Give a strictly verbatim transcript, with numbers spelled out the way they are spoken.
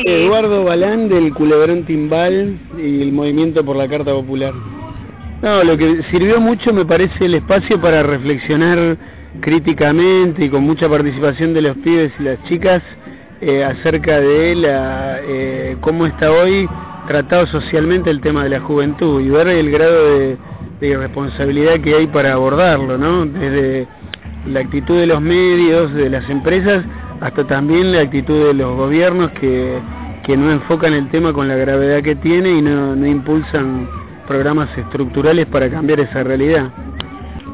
Eduardo Balán del Culebrón Timbal y el Movimiento por la Carta Popular. No, lo que sirvió mucho me parece el espacio para reflexionar críticamente y con mucha participación de los pibes y las chicas eh, acerca de la eh, cómo está hoy tratado socialmente el tema de la juventud y ver el grado de, de irresponsabilidad que hay para abordarlo, ¿no? Desde la actitud de los medios, de las empresas, hasta también la actitud de los gobiernos que, que no enfocan el tema con la gravedad que tiene y no, no impulsan programas estructurales para cambiar esa realidad.